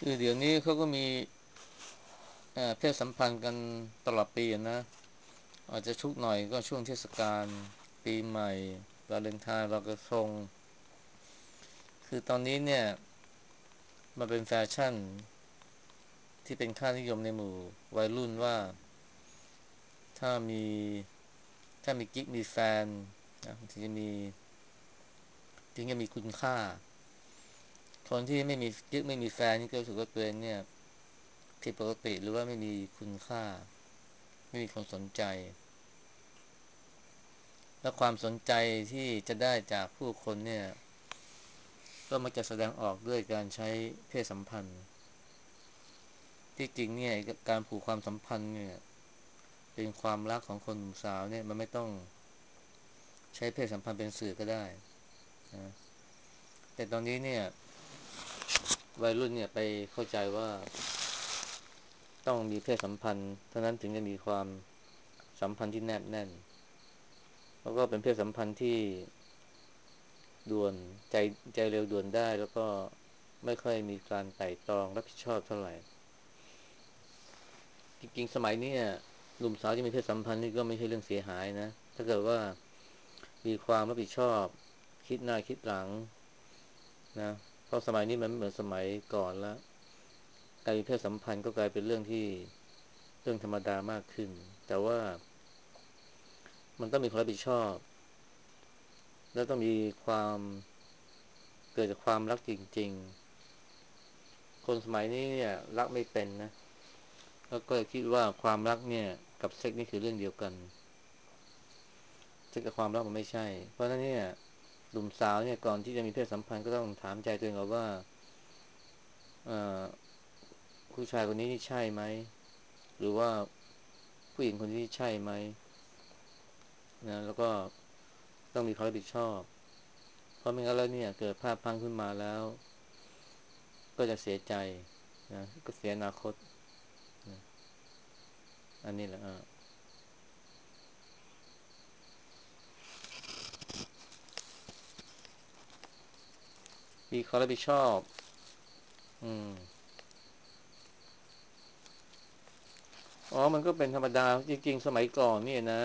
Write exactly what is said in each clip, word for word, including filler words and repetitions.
คือเดี๋ยวนี้เขาก็มีเอ่อเพศสัมพันธ์กันตลอดปีอะนะอาจจะชุกหน่อยก็ช่วงเทศกาลปีใหม่วาเลนไทน์ลอยกระทงคือตอนนี้เนี่ยมันเป็นแฟชั่นที่เป็นค่านิยมในหมู่วัยรุ่นว่าถ้ามีถ้ามีกิ๊กมีแฟนนะถึงจะมีถึงจะมีคุณค่าคนที่ไม่มีกิ๊กไม่มีแฟนนี่ก็รู้สึกว่าตัวเองเนี่ยผิดปกติหรือว่าไม่มีคุณค่าไม่มีคนสนใจ และความสนใจที่จะได้จากผู้คนเนี่ยก็มักจะแสดงออกด้วยการใช้เพศสัมพันธ์ที่จริงเนี่ยการผูกความสัมพันธ์เนี่ยเป็นความรักของคนหนุ่มสาวเนี่ยมันไม่ต้องใช้เพศสัมพันธ์เป็นสื่อก็ได้นะแต่ตอนนี้เนี่ยวัยรุ่นเนี่ยไปเข้าใจว่าต้องมีเพศสัมพันธ์เท่านั้นถึงจะมีความสัมพันธ์ที่แนบแน่นแล้วก็เป็นเพศสัมพันธ์ที่ด่วนใจใจเร็วด่วนได้แล้วก็ไม่ค่อยมีการไตร่ตรองรับผิดชอบเท่าไหร่ จริงๆสมัยนี้เนี่ยหนุ่มสาวที่มีเพศสัมพันธ์นี่ก็ไม่ใช่เรื่องเสียหายนะถ้าเกิดว่ามีความรับผิดชอบคิดหน้าคิดหลังนะเพราะสมัยนี้มันไม่เหมือนสมัยก่อนแล้วการมีเพศสัมพันธ์ก็กลายเป็นเรื่องที่เรื่องธรรมดามากขึ้นแต่ว่ามันต้องมีความรับผิดชอบแล้วต้องมีความเกิดจากความรักจริงๆคนสมัยนี้เนี่ยรักไม่เป็นนะแล้วก็คิดว่าความรักเนี่ยกับเซ็กนี่คือเรื่องเดียวกัน ซึ่งกับความรักมันไม่ใช่ เพราะฉะนั้นเนี่ยหนุ่มสาวเนี่ยก่อนที่จะมีเพศสัมพันธ์ก็ต้องถามใจตัวเองก่อนว่าเอ่อผู้ชายคนนี้นี่ใช่ไหมหรือว่าผู้หญิงคนนี้ใช่ไหมนะแล้วก็ต้องมีความรับผิดชอบเพราะไม่งั้นแล้วเนี่ยเกิดพลาดพลั้งขึ้นมาแล้วก็จะเสียใจนะก็เสียอนาคตนะอันนี้แหละอ่ะมีความรับผิดชอบอืมอ๋อมันก็เป็นธรรมดาจริงๆสมัยก่อนเนี่ยนะ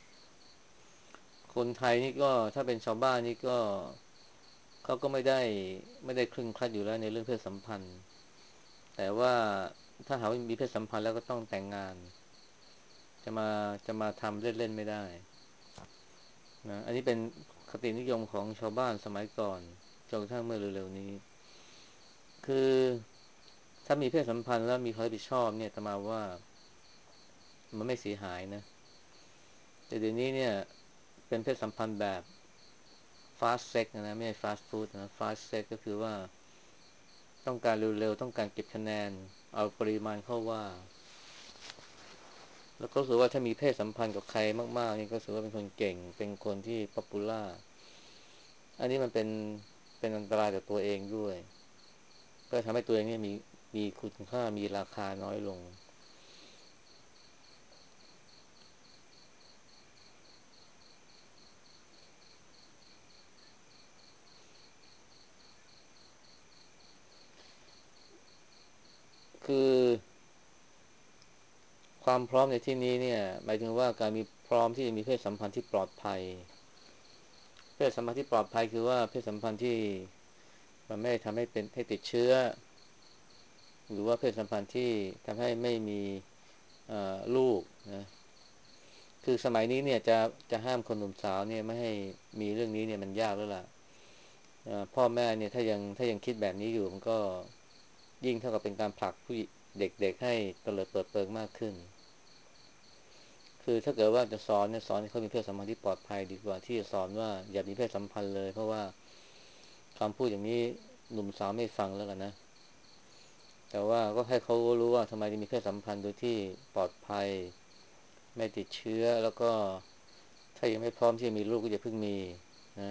คนไทยนี่ก็ถ้าเป็นชาวบ้านนี่ก็ เขาก็ไม่ได้ไม่ได้เคร่งครัดอยู่แล้วในเรื่องเพศสัมพันธ์แต่ว่าถ้าหากว่ามีเพศสัมพันธ์แล้วก็ต้องแต่งงานจะมาจะมาทำเล่นๆไม่ได้นะอันนี้เป็นคตินิยมของชาวบ้านสมัยก่อนจนกระทั่งเมื่อเร็วๆนี้คือถ้ามีเพศสัมพันธ์แล้วมีความรับผิดชอบเนี่ยแต่มาว่ามันไม่เสียหายนะแต่เดี๋ยวนี้เนี่ยเป็นเพศสัมพันธ์แบบฟาสเซ็กนะไม่ใช่ฟาสต์ฟู้ดนะฟาสเซ็กก็คือว่า ต้องการเร็วๆต้องการเก็บคะแนนเอาปริมาณเข้าว่าแล้วก็รู้สึกว่าถ้ามีเพศสัมพันธ์กับใครมากๆนี่ก็รู้สึกว่าเป็นคนเก่งเป็นคนที่ป๊อปปูล่าอันนี้มันเป็นเป็นอันตรายต่อตัวเองด้วยก็ทำให้ตัวเองเนี่ยมีมีคุณค่ามีราคาน้อยลงคือความพร้อมในที่นี้เนี่ยหมายถึงว่าการมีพร้อมที่จะมีเพศสัมพันธ์ที่ปลอดภัยเพศสัมพันธ์ที่ปลอดภัยคือว่าเพศสัมพันธ์ที่มันไม่ทำให้เป็นให้ติดเชื้อหรือว่าเพศสัมพันธ์ที่ทำให้ไม่มีลูกนะ คือสมัยนี้เนี่ยจะจะห้ามคนหนุ่มสาวเนี่ยไม่ให้มีเรื่องนี้เนี่ยมันยากแล้วล่ะพ่อแม่เนี่ยถ้ายังถ้ายังคิดแบบนี้อยู่มันก็ยิ่งเท่ากับเป็นการผลักผู้เด็กๆให้เตลิดเปิดเปิงมากขึ้นคือถ้าเกิดว่าจะสอนเนี่ยสอนให้เขามีเพศสัมพันธ์ที่ปลอดภัยดีกว่าที่จะสอนว่าอย่ามีเพศสัมพันธ์เลยเพราะว่าคำพูดอย่างนี้หนุ่มสาวไม่ฟังแล้วกันนะแต่ว่าก็ให้เขารู้ว่าทำไมจะมีเพศสัมพันธ์โดยที่ปลอดภัยไม่ติดเชื้อแล้วก็ถ้ายังไม่พร้อมที่จะมีลูกก็อย่าเพิ่งมีนะ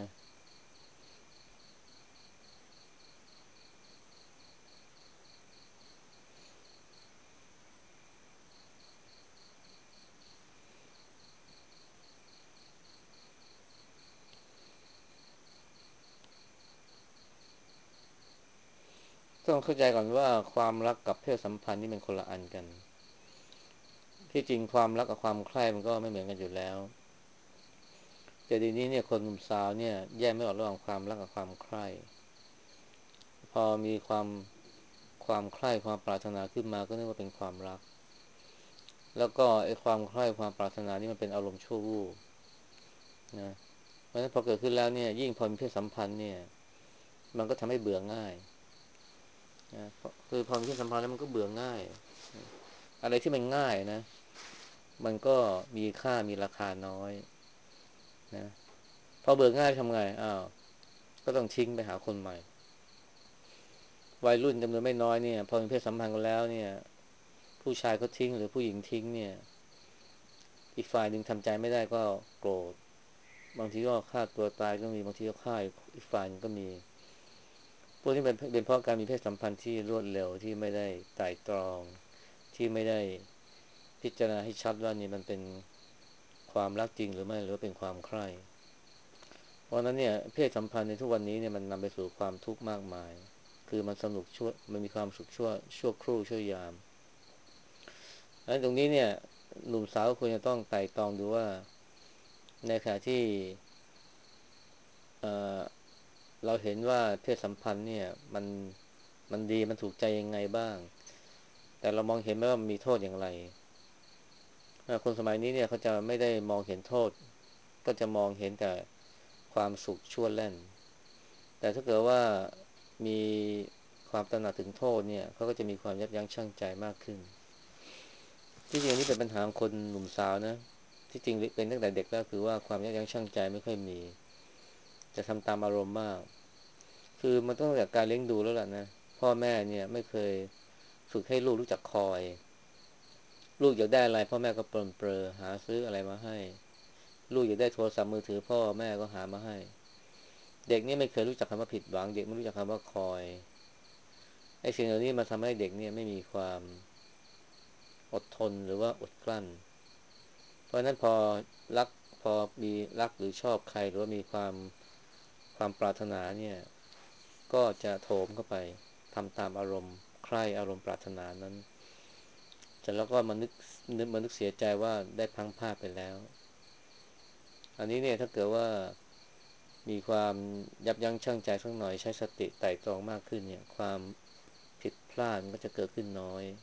ต้องเข้าใจก่อนว่าความรักกับเพศสัมพันธ์นี่เป็นคนละอันกันที่จริงความรักกับความใคร่มันก็ไม่เหมือนกันอยู่แล้วแต่ทีนี้เนี่ยคนหนุ่มสาวเนี่ยแยกไม่ออกระหว่างความรักกับความใคร่พอมีความความใคร่ความปรารถนาขึ้นมาก็นึกว่าเป็นความรักแล้วก็ไอ้ความใคร่ความปรารถนานี่มันเป็นอารมณ์ชั่ววูบนะเพราะฉะนั้นพอเกิดขึ้นแล้วเนี่ยยิ่งพอมีเพศสัมพันธ์เนี่ยมันก็ทำให้เบื่อง่ายนะคือพอมีเพศสัมพันธ์แล้วมันก็เบื่อง่ายอะไรที่มันง่ายนะมันก็มีค่ามีราคาน้อยนะพอเบื่อง่ายทำไงอ้าวก็ต้องทิ้งไปหาคนใหม่วัยรุ่นจำนวนไม่น้อยเนี่ยพอมีเพศสัมพันธ์กันแล้วเนี่ยผู้ชายเขาทิ้งหรือผู้หญิงทิ้งเนี่ยอีกฝ่ายหนึ่งทำใจไม่ได้ก็โกรธบางทีก็ฆ่าตัวตายก็มีบางทีก็ฆ่าอีกฝ่ายนึงก็มีพวกนี้เป็นเป็นเพราะการมีเพศสัมพันธ์ที่รวดเร็วที่ไม่ได้ไตร่ตรองที่ไม่ได้พิจารณาให้ชัดว่านี่มันเป็นความรักจริงหรือไม่หรือว่าเป็นความใคร่เพราะนั้นเนี่ยเพศสัมพันธ์ในทุกวันนี้เนี่ยมันนำไปสู่ความทุกข์มากมายคือมันสนุกชั่วมันมีความสุขชั่วชั่วครู่ชั่วยามแล้วตรงนี้เนี่ยหนุ่มสาวควรจะต้องไตร่ตรองดูว่าในขณะที่เอ่อเราเห็นว่าเพศสัมพันธ์เนี่ยมันมันดีมันถูกใจยังไงบ้างแต่เรามองเห็นไหมว่ามันมีโทษอย่างไรคนสมัยนี้เนี่ยเขาจะไม่ได้มองเห็นโทษก็จะมองเห็นแต่ความสุขชั่วแล่นแต่ถ้าเกิดว่ามีความตระหนักถึงโทษเนี่ยเขาก็จะมีความยับยั้งชั่งใจมากขึ้นที่จริงนี่เป็นปัญหาของคนหนุ่มสาวนะที่จริงเป็นตั้งแต่เด็กแล้วคือว่าความยับยั้งชั่งใจไม่ค่อยมีจะทำตามอารมณ์มากคือมันต้องจากการเลี้ยงดูแล้วล่ะนะพ่อแม่เนี่ยไม่เคยฝึกให้ลูกรู้จักคอยลูกอยากได้อะไรพ่อแม่ก็ปรนเปรอหาซื้ออะไรมาให้ลูกอยากได้โทรศัพท์มือถือพ่อแม่ก็หามาให้เด็กนี่ไม่เคยรู้จักคำว่าผิดหวังเด็กไม่รู้จักคำว่าคอยไอ้สิ่งเหล่านี้มาทำให้เด็กเนี่ยไม่มีความอดทนหรือว่าอดกลั้นเพราะนั้นพอรักพอมีรักหรือชอบใครหรือว่ามีความความปรารถนาเนี่ยก็จะโถมเข้าไปทำตามอารมณ์ใคร่อารมณ์ปรารถนานั้นเสร็จแล้วก็มานึกนึกมานึกเสียใจว่าได้พลั้งพลาดไปแล้วอันนี้เนี่ยถ้าเกิดว่ามีความยับยั้งชั่งใจสักหน่อยใช้สติไตร่ตรองมากขึ้นเนี่ยความผิดพลาดมันก็จะเกิดขึ้นน้อย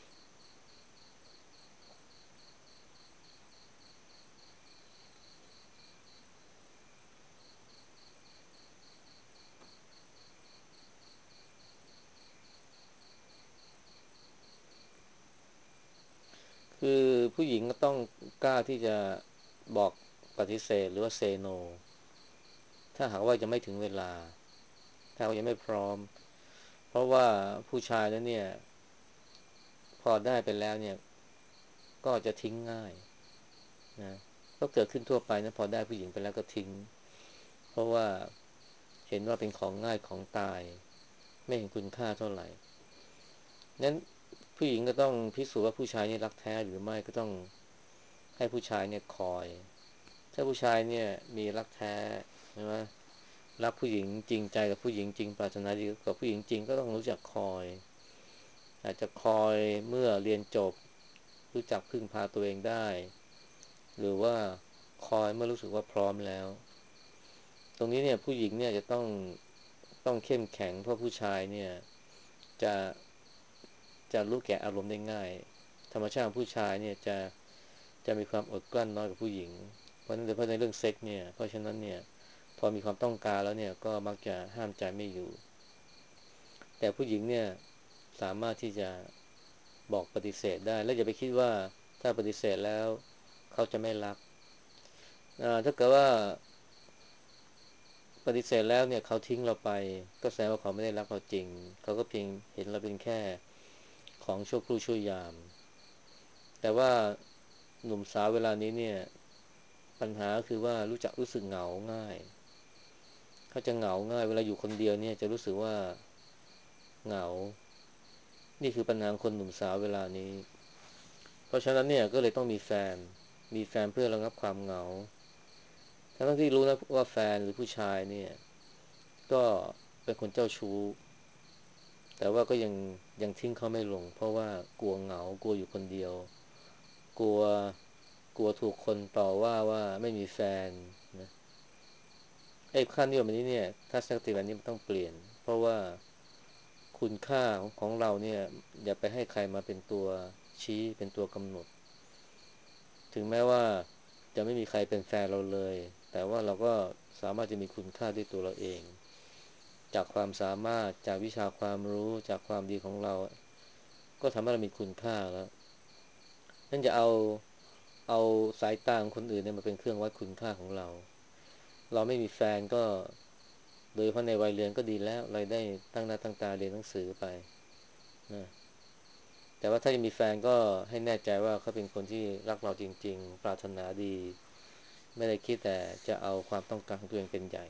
คือผู้หญิงก็ต้องกล้าที่จะบอกปฏิเสธหรือว่าเซโนถ้าหากว่ายังไม่ถึงเวลาถ้าว่ายังไม่พร้อมเพราะว่าผู้ชายนั้นเนี่ยพอได้ไปแล้วเนี่ยก็จะทิ้งง่ายนะก็เกิดขึ้นทั่วไปนะพอได้ผู้หญิงไปแล้วก็ทิ้งเพราะว่าเห็นว่าเป็นของง่ายของตายไม่เห็นคุณค่าเท่าไหร่นั้นผู้หญิงก็ต้องพิสูจน์ว่าผู้ชายนี่รักแท้หรือไม่ก็ต้องให้ผู้ชายเนี่ยคอยถ้าผู้ชายเนี่ยมีรักแท้ใช่ไหมรักผู้หญิงจริงใจกับผู้หญิงจริงปรารถนาดีกับผู้หญิงจริงก็ต้องรู้จักคอยอาจจะคอยเมื่อเรียนจบรู้จักพึ่งพาตัวเองได้หรือว่าคอยเมื่อรู้สึกว่าพร้อมแล้วตรงนี้เนี่ยผู้หญิงเนี่ยจะต้องต้องเข้มแข็งเพราะผู้ชายเนี่ยจะจะรู้แก่อารมณ์ได้ง่ายธรรมชาติของผู้ชายเนี่ยจะจะมีความอดกลั้นน้อยกว่าผู้หญิงเพราะนั้นโดยเฉพาะในเรื่องเซ็กเนี่ยเพราะฉะนั้นเนี่ยพอมีความต้องการแล้วเนี่ยก็มักจะห้ามใจไม่อยู่แต่ผู้หญิงเนี่ยสามารถที่จะบอกปฏิเสธได้แล้วอย่าไปคิดว่าถ้าปฏิเสธแล้วเขาจะไม่รักถ้าเกิดว่าปฏิเสธแล้วเนี่ยเขาทิ้งเราไปก็แสดงว่าเขาไม่ได้รักเราจริงเขาก็เพียงเห็นเราเป็นแค่ของชั่วครู่ชั่วยามแต่ว่าหนุ่มสาวเวลานี้เนี่ยปัญหาคือว่ารู้จักรู้สึกเหงาง่ายเขาจะเหงาง่ายเวลาอยู่คนเดียวเนี่ยจะรู้สึกว่าเหงานี่คือปัญหาคนหนุ่มสาวเวลานี้เพราะฉะนั้นเนี่ยก็เลยต้องมีแฟนมีแฟนเพื่อระงับความเหงาทั้งที่รู้นะว่าแฟนหรือผู้ชายเนี่ยก็เป็นคนเจ้าชู้แต่ว่าก็ยังยังทิ้งเขาไม่ลงเพราะว่ากลัวเหงากลัวอยู่คนเดียวกลัวกลัวถูกคนต่อว่าว่าไม่มีแฟนนะไอ้ค่านิยมอันนี้เนี่ยถ้าสติแบบนี้มันต้องเปลี่ยนเพราะว่าคุณค่าของของเราเนี่ยอย่าไปให้ใครมาเป็นตัวชี้เป็นตัวกำหนดถึงแม้ว่าจะไม่มีใครเป็นแฟนเราเลยแต่ว่าเราก็สามารถจะมีคุณค่าด้วยตัวเราเองจากความสามารถจากวิชาความรู้จากความดีของเราก็ทำให้เรามีคุณค่าแล้วนั่นจะเอาเอาสายตาของคนอื่นเนี่ยมาเป็นเครื่องวัดคุณค่าของเราเราไม่มีแฟนก็โดยเฉพาะในวัยเรียนก็ดีแล้วเราได้ตั้งหน้าตั้งตาเรียนหนังสือไปนะแต่ว่าถ้าจะมีแฟนก็ให้แน่ใจว่าเขาเป็นคนที่รักเราจริงๆปรารถนาดีไม่ได้คิดแต่จะเอาความต้องการของตัวเองเป็นใหญ่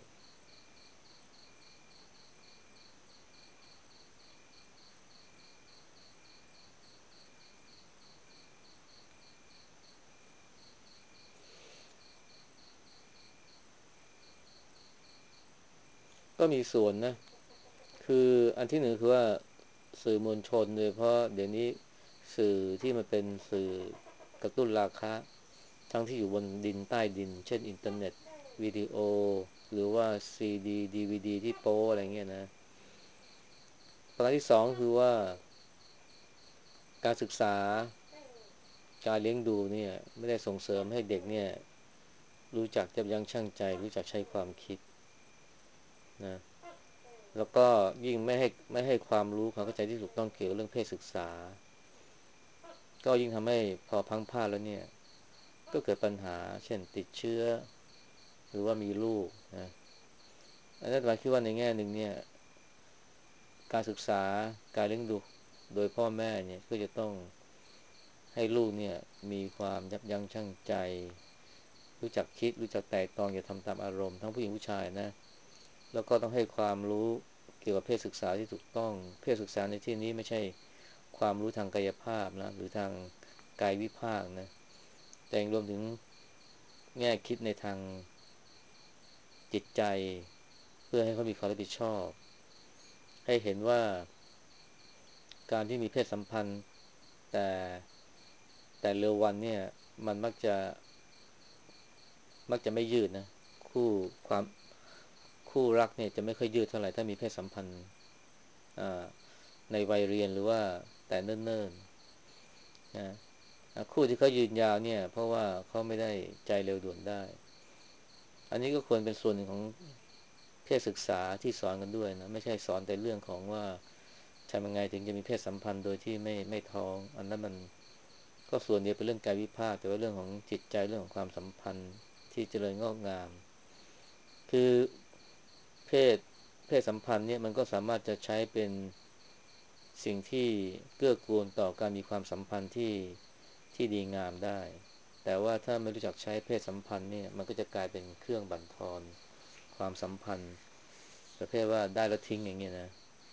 ก็มีส่วนนะคืออันที่หนึ่งคือว่าสื่อมวลชนโดยเฉพาะเดี๋ยวนี้สื่อที่มันเป็นสื่อกระตุ้นราคาทั้งที่อยู่บนดินใต้ดินเช่นอินเทอร์เน็ตวิดีโอหรือว่าซีดีดีวีดีที่โป้อะไรเงี้ยนะประการที่สองคือว่าการศึกษาการเลี้ยงดูเนี่ยไม่ได้ส่งเสริมให้เด็กเนี่ยรู้จักยับยั้งชั่งใจรู้จักใช้ความคิดนะแล้วก็ยิ่งไม่ให้ไม่ให้ความรู้ความเข้าใจที่ถูกต้องเกี่ยวกับเรื่องเพศศึกษาก็ยิ่งทำให้พอพลังพลาดแล้วเนี่ยก็เกิดปัญหาเช่นติดเชื้อหรือว่ามีลูกนะอันนั้นหมายคิดว่าในแง่หนึ่งเนี่ยการศึกษาการเลี้ยงดูโดยพ่อแม่เนี่ยก็จะต้องให้ลูกเนี่ยมีความยับยั้งชั่งใจรู้จักคิดรู้จักไตร่ตรองอย่าทำตามอารมณ์ทั้งผู้หญิงผู้ชายนะแล้วก็ต้องให้ความรู้เกี่ยวกับเพศศึกษาที่ถูกต้องเพศศึกษาในที่นี้ไม่ใช่ความรู้ทางกายภาพนะหรือทางกายวิภาคนะแต่ยังรวมถึงแง่คิดในทางจิตใจเพื่อให้เขามีความรับผิดชอบให้เห็นว่าการที่มีเพศสัมพันธ์แต่แต่เร็ววันเนี่ยมันมักจะมักจะไม่ยืดนะคู่ความคู่รักเนี่ยจะไม่ค่อยยืดเท่าไหร่ถ้ามีเพศสัมพันธ์ในวัยเรียนหรือว่าแต่เนิ่นๆนะคู่ที่เขายืนยาวเนี่ยเพราะว่าเขาไม่ได้ใจเร็วด่วนได้อันนี้ก็ควรเป็นส่วนหนึ่งของเพศศึกษาที่สอนกันด้วยนะไม่ใช่สอนแต่เรื่องของว่าทำยังไงถึงจะมีเพศสัมพันธ์โดยที่ไม่ไม่ท้องอันนั้นมันก็ส่วนเดียวเป็นเรื่องกายวิภาคแต่ว่าเรื่องของจิตใจเรื่องของความสัมพันธ์ที่เจริญงอกงามคือเพศเพศสัมพันธ์เนี่ยมันก็สามารถจะใช้เป็นสิ่งที่เกื้อกูลต่อการมีความสัมพันธ์ที่ที่ดีงามได้แต่ว่าถ้าไม่รู้จักใช้เพศสัมพันธ์เนี่ยมันก็จะกลายเป็นเครื่องบั่นทอนความสัมพันธ์ประเภทว่าได้แล้วทิ้งอย่างเงี้ยนะ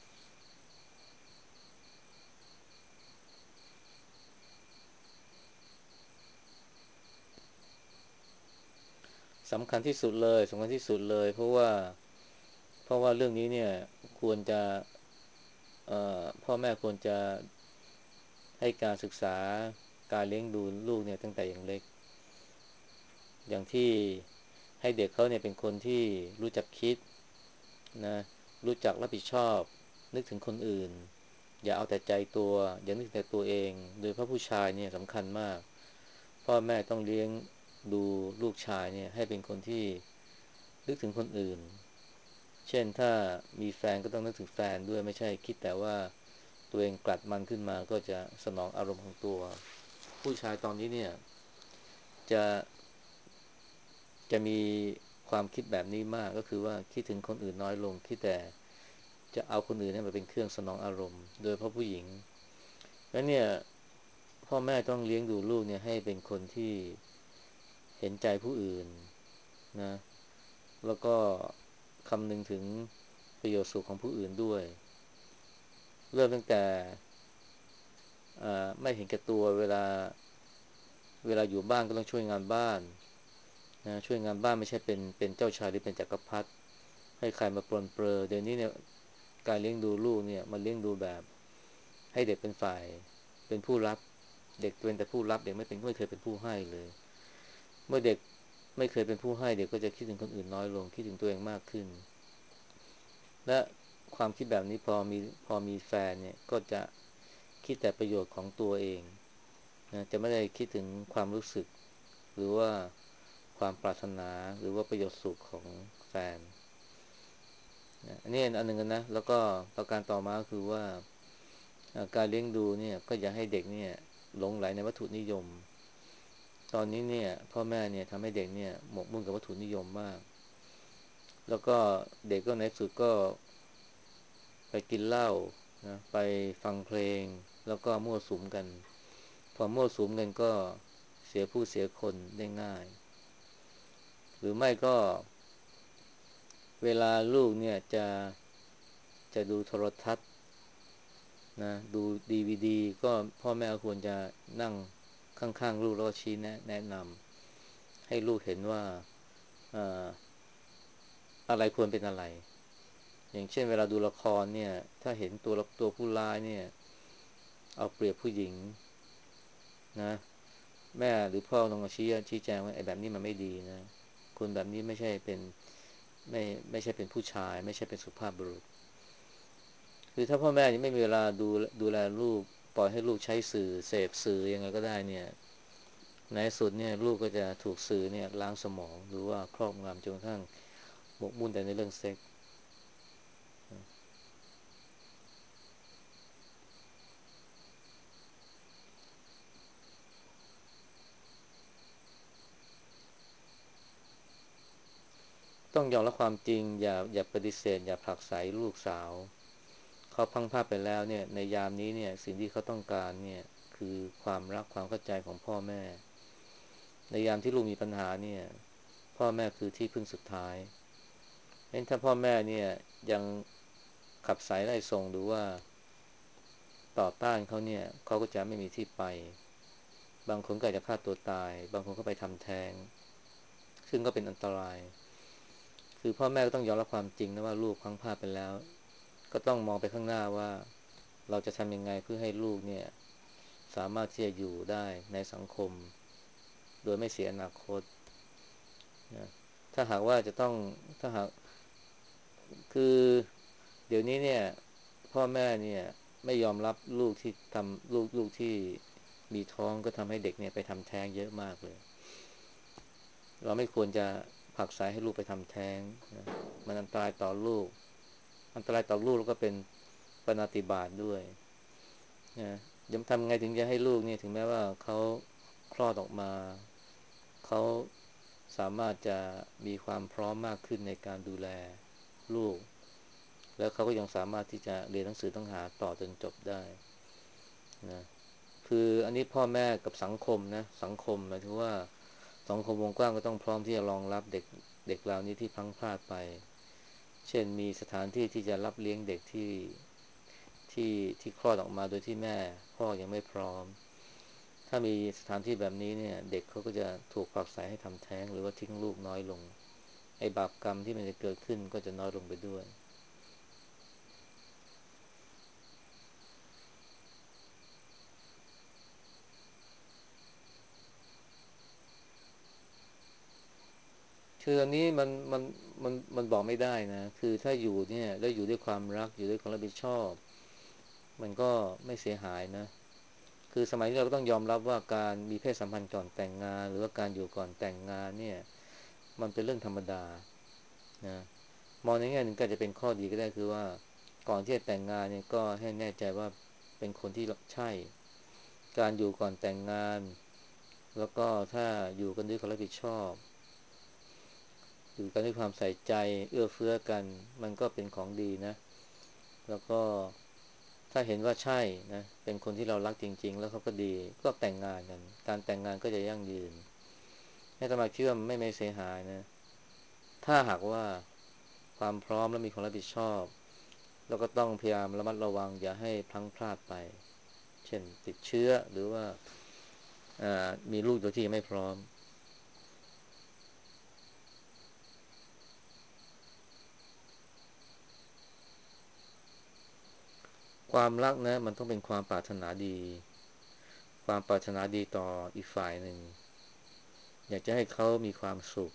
สำคัญที่สุดเลยสำคัญที่สุดเลยเพราะว่าเพราะว่าเรื่องนี้เนี่ยควรจะเอ่อพ่อแม่ควรจะให้การศึกษาการเลี้ยงดูลูกเนี่ยตั้งแต่อย่างเล็กอย่างที่ให้เด็กเขาเนี่ยเป็นคนที่รู้จักคิดนะรู้จักรับผิดชอบนึกถึงคนอื่นอย่าเอาแต่ใจตัวอย่านึกแต่ตัวเองโดยเฉพาะผู้ชายเนี่ยสำคัญมากพ่อแม่ต้องเลี้ยงดูลูกชายเนี่ยให้เป็นคนที่นึกถึงคนอื่นเช่นถ้ามีแฟนก็ต้องนึกถึงแฟนด้วยไม่ใช่คิดแต่ว่าตัวเองกลัดมันขึ้นมาก็จะสนองอารมณ์ของตัวผู้ชายตอนนี้เนี่ยจะจะมีความคิดแบบนี้มากก็คือว่าคิดถึงคนอื่นน้อยลงคิดแต่จะเอาคนอื่นให้มาเป็นเครื่องสนองอารมณ์โดยเพราะผู้หญิงแล้วเนี่ยพ่อแม่ต้องเลี้ยงดูลูกเนี่ยให้เป็นคนที่เห็นใจผู้อื่นนะแล้วก็คำนึงถึงประโยชน์สุขของผู้อื่นด้วยเริ่มตั้งแต่ไม่เห็นแก่ตัวเวลาเวลาอยู่บ้านก็ต้องช่วยงานบ้านนะช่วยงานบ้านไม่ใช่เป็นเป็นเจ้าชายหรือเป็นจักรพรรดิให้ใครมาปลนเปลือเดี๋ยวนี้เนี่ยการเลี้ยงดูลูกเนี่ยมันเลี้ยงดูแบบให้เด็กเป็นฝ่ายเป็นผู้รับเด็กเป็นแต่ผู้รับเด็กไม่เป็นไม่เคยเป็นผู้ให้เลยเมื่อเด็กไม่เคยเป็นผู้ให้เด็กก็จะคิดถึงคนอื่นน้อยลงคิดถึงตัวเองมากขึ้นและความคิดแบบนี้พอมีพอมีแฟนเนี่ยก็จะคิดแต่ประโยชน์ของตัวเองนะจะไม่ได้คิดถึงความรู้สึกหรือว่าความปรารถนาหรือว่าประโยชน์สุขของแฟนนะอันนี้อันหนึ่งนะแล้วก็ประการต่อมาก็คือว่าการเลี้ยงดูเนี่ยก็อย่าให้เด็กเนี่ยหลงไหลในวัตถุนิยมตอนนี้เนี่ยพ่อแม่เนี่ยทำให้เด็กเนี่ยหมกมุ่นกับวัตถุนิยมมากแล้วก็เด็กก็ในสุดก็ไปกินเหล้านะไปฟังเพลงแล้วก็มั่วสุมกันพอมั่วสุมกันก็เสียผู้เสียคนได้ง่ายหรือไม่ก็เวลาลูกเนี่ยจะจะดูโทรทัศน์นะดูดีวีดีก็พ่อแม่ควรจะนั่งข้างๆลูกแล้วก็ชี้แนะแนะนำให้ลูกเห็นว่าเอ่ออะไรควรเป็นอะไรอย่างเช่นเวลาดูละครเนี่ยถ้าเห็นตัวตัวผู้ร้ายเนี่ยเอาเปรียบผู้หญิงนะแม่หรือพ่อต้องมาชี้ชี้แจงว่าไอ้แบบนี้มันไม่ดีนะคนแบบนี้ไม่ใช่เป็นไม่ไม่ใช่เป็นผู้ชายไม่ใช่เป็นสุภาพบุรุษคือถ้าพ่อแม่ยังไม่มีเวลาดูดูแลลูกปล่อยให้ลูกใช้สื่อเสพสื่อยังไงก็ได้เนี่ยในสุดเนี่ยลูกก็จะถูกสื่อเนี่ยล้างสมองหรือว่าครอบงำจนกระทั่งหมกมุ่นแต่ในเรื่องเซ็กส์ต้องยอมรับความจริงอย่าอย่าปฏิเสธอย่าผลักไสลูกสาวเขาพลั้งพลาดไปแล้วเนี่ยในยามนี้เนี่ยสิ่งที่เขาต้องการเนี่ยคือความรักความเข้าใจของพ่อแม่ในยามที่ลูกมีปัญหาเนี่ยพ่อแม่คือที่พึ่งสุดท้ายเพราะฉะนั้นถ้าพ่อแม่เนี่ยยังขับสายไล่ส่งหรือว่าต่อต้านเขาเนี่ยเขาก็จะไม่มีที่ไปบางคนก็อาจจะฆ่าตัวตายบางคนก็ไปทำแท้งซึ่งก็เป็นอันตรายคือพ่อแม่ก็ต้องยอมรับความจริงนะว่าลูกพลั้งพลาดไปแล้วก็ต้องมองไปข้างหน้าว่าเราจะทำยังไงเพื่อให้ลูกเนี่ยสามารถที่จะอยู่ได้ในสังคมโดยไม่เสียอนาคตนะถ้าหากว่าจะต้องถ้าหากคือเดี๋ยวนี้เนี่ยพ่อแม่เนี่ยไม่ยอมรับลูกที่ทำลูกลูกที่มีท้องก็ทำให้เด็กเนี่ยไปทำแท้งเยอะมากเลยเราไม่ควรจะผลักไสให้ลูกไปทำแท้งนะมันอันตรายต่อลูกอันตรายต่อลูกแล้วก็เป็นปณาติบาตด้วยนะยังทำไงถึงจะให้ลูกเนี่ยถึงแม้ว่าเขาคลอดออกมาเขาสามารถจะมีความพร้อมมากขึ้นในการดูแลลูกแล้วเขาก็ยังสามารถที่จะเรียนหนังสือต้องหาต่อจนจบได้นะคืออันนี้พ่อแม่กับสังคมนะสังคมหมายถึงว่าสังคมวงกว้างก็ต้องพร้อมที่จะรองรับเด็กเด็กเหล่านี้ที่พลั้งพลาดไปเช่นมีสถานที่ที่จะรับเลี้ยงเด็กที่ที่ที่คลอดออกมาโดยที่แม่พ่อยังไม่พร้อมถ้ามีสถานที่แบบนี้เนี่ยเด็กเขาก็จะถูกผลักไสให้ทำแท้งหรือว่าทิ้งลูกน้อยลงไอ้บาปกรรมที่มันจะเกิดขึ้นก็จะน้อยลงไปด้วย คืออันนี้มันมันมันมันบอกไม่ได้นะคือถ้าอยู่เนี่ยแล้วอยู่ด้วยความรักอยู่ด้วยความรับผิดชอบมันก็ไม่เสียหายนะคือสมัยนี้เราก็ต้องยอมรับว่าการมีเพศสัมพันธ์ก่อนแต่งงานหรือว่าการอยู่ก่อนแต่งงานเนี่ยมันเป็นเรื่องธรรมดานะมองในแง่หนึ่งก็จะเป็นข้อดีก็ได้คือว่าก่อนที่จะแต่งงานเนี่ยก็ให้แน่ใจว่าเป็นคนที่ใช่การอยู่ก่อนแต่งงานแล้วก็ถ้าอยู่กันด้วยความรับผิดชอบ อยู่กันด้วยความใส่ใจเอื้อเฟื้อกันมันก็เป็นของดีนะแล้วก็ถ้าเห็นว่าใช่นะเป็นคนที่เรารักจริงๆแล้วเขาก็ดีก็แต่งงานกันการแต่งงานก็จะยั่งยืนให้สมาเชื่อมไม่ไม่เสียหายนะถ้าหากว่าความพร้อมและมีความรับผิดชอบแล้วก็ต้องพยายามระมัดระวังอย่าให้พลั้งพลาดไปเช่นติดเชื้อหรือว่ามีลูกโดยที่ยังไม่พร้อมความรักนะมันต้องเป็นความปรารถนาดีความปรารถนาดีต่ออีกฝ่ายหนึ่งอยากจะให้เขามีความสุข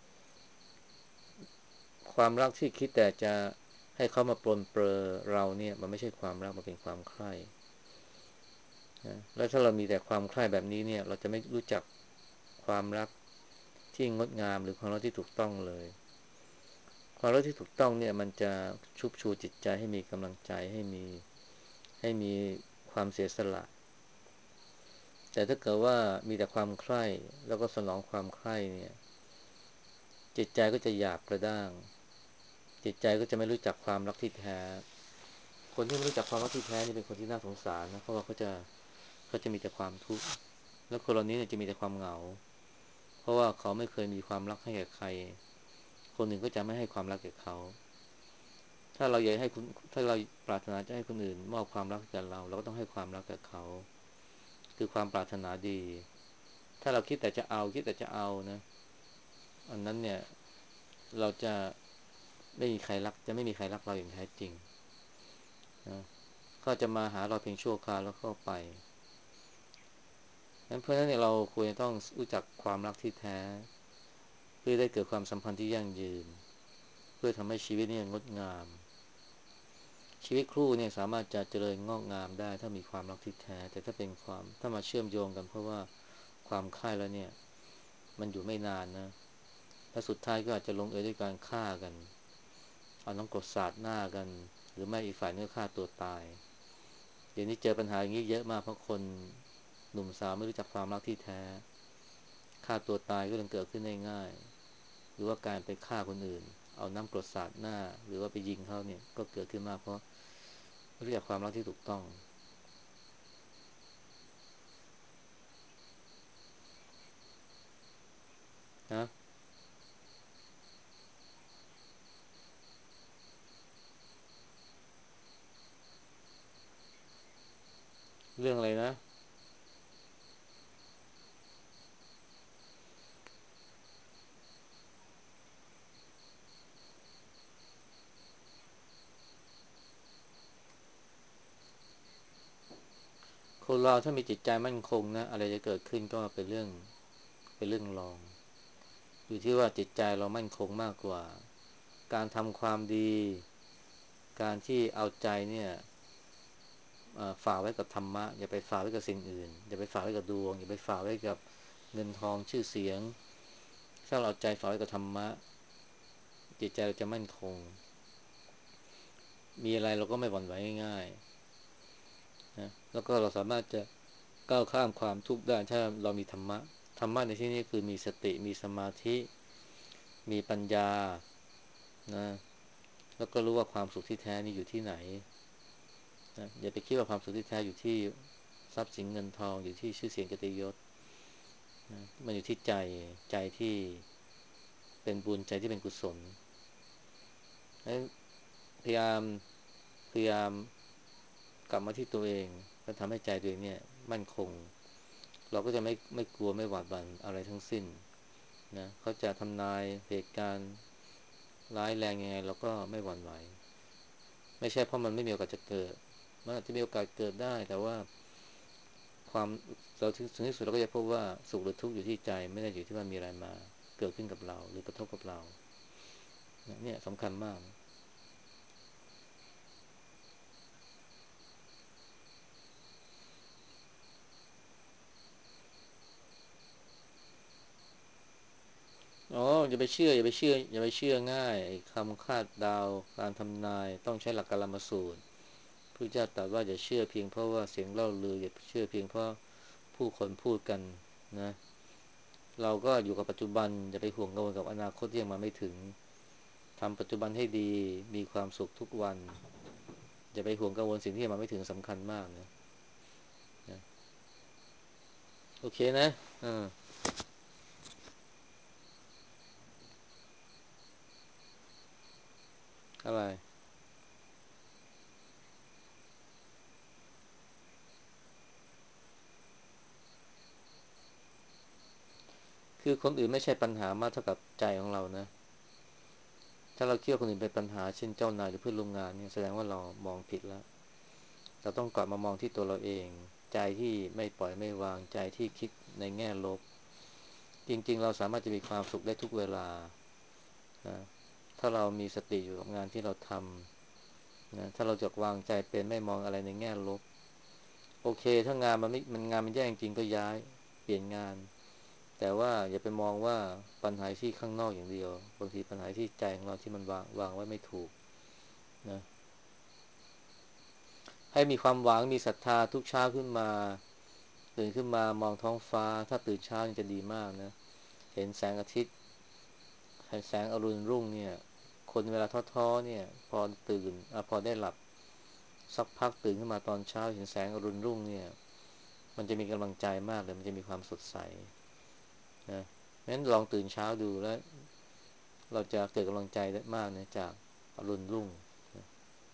ความรักที่คิดแต่จะให้เขามาปลนเปลือเราเนี่ยมันไม่ใช่ความรักมันเป็นความใคร่นะแล้วถ้าเรามีแต่ความใคร่แบบนี้เนี่ยเราจะไม่รู้จักความรักที่งดงามหรือความรักที่ถูกต้องเลยความรักที่ถูกต้องเนี่ยมันจะชุบชูจิตใจให้มีกำลังใจให้มีให้มีความเสียสละแต่ถ้าเกิดว่ามีแต่ความใคร่แล้วก็สนองความใคร่เนี่ยจิตใจก็จะหยาบกระด้างจิตใจก็จะไม่รู้จักความรักที่แท้คนที่ไม่รู้จักความรักที่แท้นี่เป็นคนที่น่าสงสารนะเพราะว่าเขาจะเขาจะมีแต่ความทุกข์แล้วคนเหล่านี้เนี่ยจะมีแต่ความเหงาเพราะว่าเขาไม่เคยมีความรักให้แก่ใครคนอื่นก็จะไม่ให้ความรักแก่เขาถ้าเราอยากให้คุณถ้าเราปรารถนาจะให้คนอื่นมอบความรักแก่เราเราก็ต้องให้ความรักแก่เขาคือความปรารถนาดีถ้าเราคิดแต่จะเอาคิดแต่จะเอานะอันนั้นเนี่ยเราจะไม่มีใครรักจะไม่มีใครรักเราอย่างแท้จริงนะก็จะมาหาเราเพียงชั่วคราวแล้วก็ไปงั้นเพราะฉะนั้นเนี่ยเราควรจะต้องรู้จักความรักที่แท้เพื่อได้เกิดความสัมพันธ์ที่ยั่งยืนเพื่อทำให้ชีวิตเนี่ยงดงามชีวิตคู่เนี่ยสามารถจะเจริญงอกงามได้ถ้ามีความรักที่แท้แต่ถ้าเป็นความถ้ามาเชื่อมโยงกันเพราะว่าความใคร่แล้วเนี่ยมันอยู่ไม่นานนะและสุดท้ายก็อาจจะลงเอยด้วยการฆ่ากันเอาน้ำกรดสาดหน้ากันหรือไม่อีกฝ่ายนึงก็ฆ่าตัวตายเดี๋ยวนี้เจอปัญหาอย่างนี้เยอะมากเพราะคนหนุ่มสาวไม่รู้จักความรักที่แท้ฆ่าตัวตายก็ยังเกิดขึ้นได้ง่ายหรือว่าการไปฆ่าคนอื่นเอาน้ำกรดสาดหน้าหรือว่าไปยิงเขาเนี่ยก็เกิดขึ้นมากเพราะไม่รู้จักความรักที่ถูกต้องนะเรื่องอะไรนะคนเราถ้ามีจิตใจมั่นคงนะอะไรจะเกิดขึ้นก็เป็นเรื่องเป็นเรื่องรองอยู่ที่ว่าจิตใจเรามั่นคงมากกว่าการทำความดีการที่เอาใจเนี่ย ฝากไว้กับธรรมะอย่าไปฝากไว้กับสิ่งอื่นอย่าไปฝากไว้กับดวงอย่าไปฝากไว้กับเงินทองชื่อเสียงถ้าเราใจฝากไว้กับธรรมะจิตใจเราจะมั่นคงมีอะไรเราก็ไม่หวั่นไหวง่ายๆนะแล้วก็เราสามารถจะก้าวข้ามความทุกข์ได้ถ้าเรามีธรรมะธรรมะในที่นี้คือมีสติมีสมาธิมีปัญญานะแล้วก็รู้ว่าความสุขที่แท้นี่อยู่ที่ไหนนะอย่าไปคิดว่าความสุขที่แท้อยู่ที่ทรัพย์สินเงินทองอยู่ที่ชื่อเสียงเกียรติยศนะมันอยู่ที่ใจใจที่เป็นบุญใจที่เป็นกุศลให้พยายามพยายามกลับมาที่ตัวเองแล้วทำให้ใจตัวเองเนี่ยมั่นคงเราก็จะไม่ไม่กลัวไม่หวาดหวั่นอะไรทั้งสิ้นนะเขาจะทำนายเหตุการณ์ร้ายแรงยังไงเราก็ไม่หวั่นไหวไม่ใช่เพราะมันไม่มีโอกาสจะเกิดมันอาจจะมีโอกาสเกิดได้แต่ว่าความเราถึงที่สุดเราก็จะพบว่าสุขหรือทุกข์อยู่ที่ใจไม่ได้อยู่ที่ว่ามีอะไรมาเกิดขึ้นกับเราหรือกระทบกับเราเนี่ยสำคัญมาก อ๋ออย่าไปเชื่ออย่าไปเชื่ออย่าไปเชื่อง่ายคำคาดเดาการทำนายต้องใช้หลักกลมสูตรพระเจ้าตรัสว่าอย่าเชื่อเพียงเพราะว่าเสียงเล่าลืออย่าเชื่อเพียงเพราะผู้คนพูดกันนะเราก็อยู่กับปัจจุบันอย่าไปห่วงกังวลกับอนาคตที่ยังมาไม่ถึงทำปัจจุบันให้ดีมีความสุขทุกวันอย่าไปห่วงกังวลสิ่งที่ยังมาไม่ถึงสำคัญมากนะนะโอเคนะเอออะไรคือคนอื่นไม่ใช่ปัญหามากเท่ากับใจของเรานะ ถ้าเราคิดว่าคนอื่นเป็นปัญหาเช่นเจ้านายหรือเพื่อนร่วมงานเนี่ยแสดงว่าเรามองผิดแล้วเราต้องกลับมามองที่ตัวเราเองใจที่ไม่ปล่อยไม่วางใจที่คิดในแง่ลบจริงๆเราสามารถจะมีความสุขได้ทุกเวลานะถ้าเรามีสติอยู่กับงานที่เราทำนะถ้าเราจะวางใจเป็นไม่มองอะไรในแง่ลบโอเคถ้างานมันไม่มันงานมันแย่จริงก็ย้ายเปลี่ยนงานแต่ว่าอย่าไปมองว่าปัญหาที่ข้างนอกอย่างเดียวบางทีปัญหาที่ใจของเราที่มันวางวางไว้ไม่ถูกนะให้มีความหวังมีศรัทธาทุกเช้าขึ้นมาตื่นขึ้นมามองท้องฟ้าถ้าตื่นเช้านี่จะดีมากนะเห็นแสงอาทิตย์เห็นแสงอรุณรุ่งเนี่ยคนเวลาท้อๆเนี่ยพอตื่นอพอได้หลับสักพักตื่นขึ้นมาตอนเช้าเห็นแสงอรุณรุ่งเนี่ยมันจะมีกำลังใจมากเลยมันจะมีความสดใสนะงั้นลองตื่นเช้าดูแล้วเราจะเกิดกำลังใจได้มากนะจากอรุณรุ่งนะ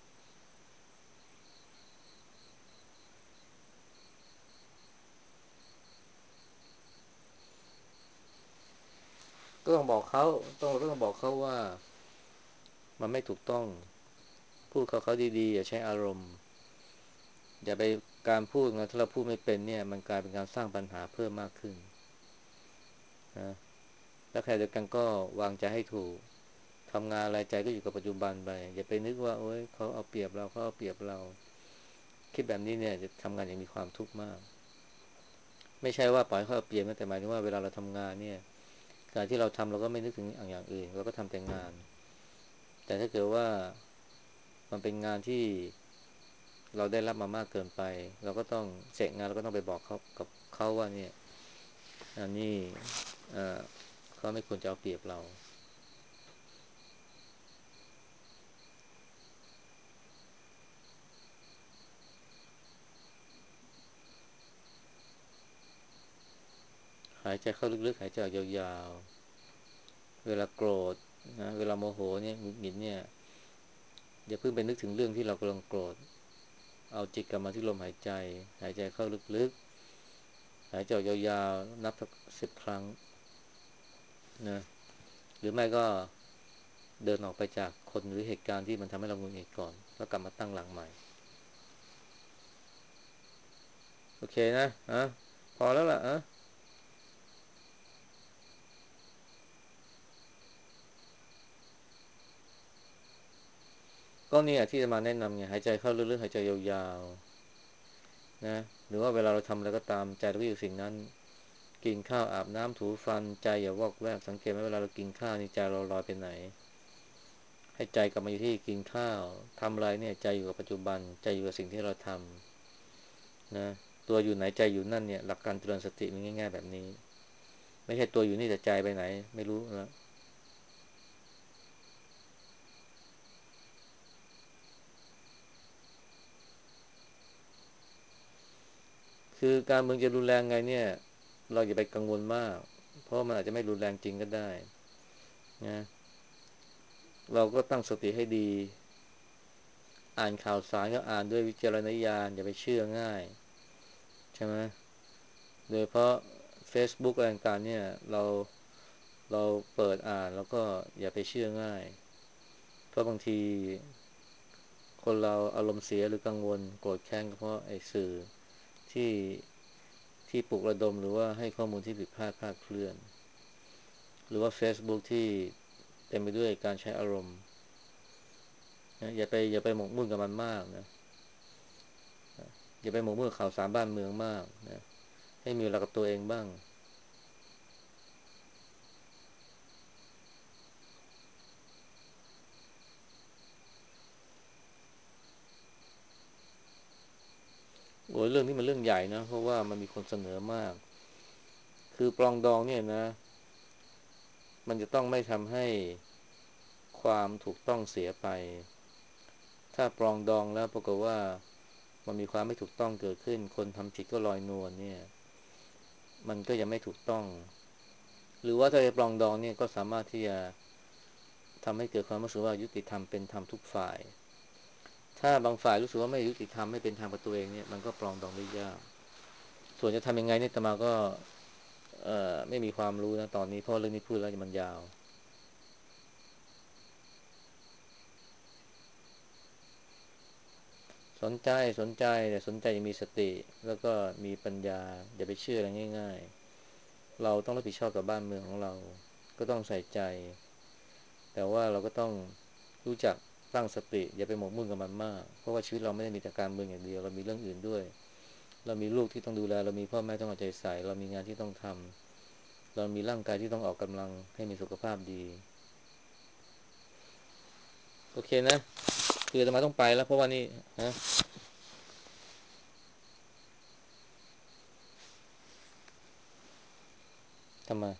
ก็ต้องบอกเขาต้องเรื่องบอกเขาว่ามันไม่ถูกต้องพูดกับเขาดีๆอย่าใช้อารมณ์อย่าไปการพูดนะถ้าเราพูดไม่เป็นเนี่ยมันกลายเป็นการสร้างปัญหาเพิ่มมากขึ้นนะแล้วใครเดียวกันก็วางใจให้ถูกทำงานอะไรใจก็อยู่กับปัจจุบันไปอย่าไปนึกว่าโอ๊ยเขาเอาเปรียบเราเขาเอาเปรียบเราคิดแบบนี้เนี่ยจะทำงานอย่างมีความทุกข์มากไม่ใช่ว่าปล่อยให้เขาเอาเปรียบนะแต่หมายถึงว่าเวลาเราทำงานเนี่ยการที่เราทำเราก็ไม่นึกถึงอย่างอย่างอื่นเราก็ทำแต่งานแต่ถ้าเกิดว่ามันเป็นงานที่เราได้รับมามากเกินไปเราก็ต้องเสร็จงานเราก็ต้องไปบอกเขากับเขาว่าเนี่ยอันนี้เอ่อเขาไม่ควรจะเอาเปรียบเราหายใจเข้าลึกๆหายใจออกยาวๆเวลาโกรธนะเวลาโมโหเนี่ยหงุดหงิดเนี่ยอย่าเพิ่งไปนึกถึงเรื่องที่เรากำลังโกรธเอาจิตกลับมาที่ลมหายใจหายใจเข้าลึกๆหายใจออกยาวๆนับสักสิบครั้งนะหรือไม่ก็เดินออกไปจากคนหรือเหตุการณ์ที่มันทำให้เราหงุดหงิดก่อนแล้วกลับมาตั้งหลังใหม่โอเคนะอ่ะพอแล้วล่ะอ่ะก็เนี่ยที่จะมาแนะนำไงหายใจเข้าลึกๆหายใจยาวๆนะหรือว่าเวลาเราทำอะไรก็ตามใจเราก็อยู่สิ่งนั้นกินข้าวอาบน้ำถูฟันใจอย่าวอกแวกสังเกตไหมเวลาเรากินข้าวนี่ใจเราลอยไปไหนให้ใจกลับมาอยู่ที่กินข้าวทำอะไรเนี่ยใจอยู่กับปัจจุบันใจอยู่กับสิ่งที่เราทำนะตัวอยู่ไหนใจอยู่นั่นเนี่ยหลักการเจริญสติมันง่ายๆแบบนี้ไม่ใช่ตัวอยู่นี่แต่ใจไปไหนไม่รู้นะคือการเมืองจะรุนแรงไงเนี่ยเราอย่าไปกังวลมากเพราะมันอาจจะไม่รุนแรงจริงก็ได้นะเราก็ตั้งสติให้ดีอ่านข่าวสารก็อ่านด้วยวิจารณญาณอย่าไปเชื่อง่ายใช่ไหมโดยเพราะ เฟซบุ๊ก อะไรต่างๆเนี่ยเราเราเปิดอ่านแล้วก็อย่าไปเชื่อง่ายเพราะบางทีคนเราอารมณ์เสียหรือกังวลโกรธแค้นก็เพราะไอ้สื่อที่ที่ปลุกระดมหรือว่าให้ข้อมูลที่ผิดพลาดคลาดเคลื่อนหรือว่า เฟซบุ๊ก ที่เต็มไปด้วยการใช้อารมณ์นะอย่าไปอย่าไปหมกมุ่นกับมันมากนะอย่าไปหมกมุ่นกับข่าวสารบ้านเมืองมากนะให้มีเวลากับตัวเองบ้างโอ้ยเรื่องนี้มันเรื่องใหญ่นะเพราะว่ามันมีคนเสนอมากคือปลองดองเนี่ยนะมันจะต้องไม่ทำให้ความถูกต้องเสียไปถ้าปลองดองแล้วปรากฏว่ามันมีความไม่ถูกต้องเกิดขึ้นคนทำผิดก็ลอยนวลเนี่ยมันก็ยังไม่ถูกต้องหรือว่าถ้าจะปลองดองเนี่ยก็สามารถที่จะทำให้เกิดความรู้สึกว่ายุติธรรมเป็นธรรมทุกฝ่ายถ้าบางฝ่ายรู้สึกว่าไม่ยุติธรรมไม่เป็นธรรมกับตัวเองเนี่ยมันก็ปลองดองได้ยากส่วนจะทำยังไงเนี่ยอาตมาก็เอ่อไม่มีความรู้นะตอนนี้เพราะเรื่องนี้พูดแล้วมันยาวสนใจสนใจแต่สนใจยังมีสติแล้วก็มีปัญญาอย่าไปเชื่ออะไรง่ายๆเราต้องรับผิดชอบต่อบ้านเมืองของเราก็ต้องใส่ใจแต่ว่าเราก็ต้องรู้จักตั้งสติอย่าไปหมกมุ่นกับมันมากเพราะว่าชีวิตเราไม่ได้มีแต่การเมืองอย่างเดียวเรามีเรื่องอื่นด้วยเรามีลูกที่ต้องดูแลเรามีพ่อแม่ต้องเอาใจใส่เรามีงานที่ต้องทำเรามีร่างกายที่ต้องออกกำลังให้มีสุขภาพดีโอเคนะคือจะมาต้องไปแล้วเพราะว่านี่ฮะทำไม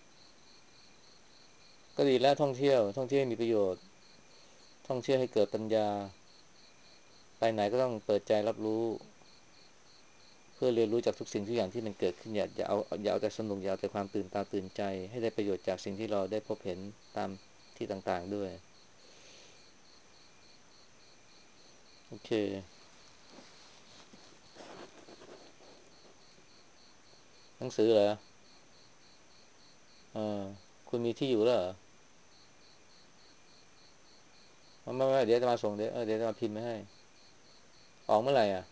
ก็ดีแล้วท่องเที่ยวท่องเที่ยวมีประโยชน์ท่องเที่ยวให้เกิดปัญญาไปไหนก็ต้องเปิดใจรับรู้เพื่อเรียนรู้จากทุกสิ่งทุกอย่างที่มันเกิดขึ้นอย่าอย่าเอาอย่าเอาแต่สนุกอย่าเอาแต่ความตื่นตาตื่นใจให้ได้ประโยชน์จากสิ่งที่เราได้พบเห็นตามที่ต่างๆด้วยโอเคหนังสือเหรอเออคุณมีที่อยู่แล้วเหรอไม่ไม่ไม่เดี๋ยวจะมาส่งเดี๋ยวเออเดี๋ยวจะมาพิมพ์มาให้ออกเมื่อไหร่อ่ะ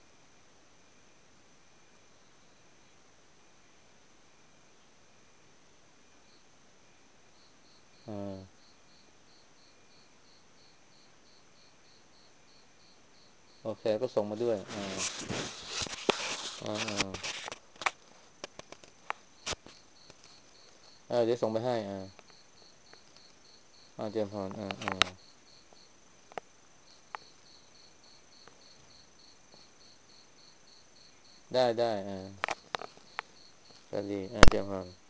เออโอเคก็ส่งมาด้วยเออเออเออเออเดี๋ยวส่งไปให้เอออาเจมส์พรเออเออได้ได้เออสวัสดีเออเจมส์พร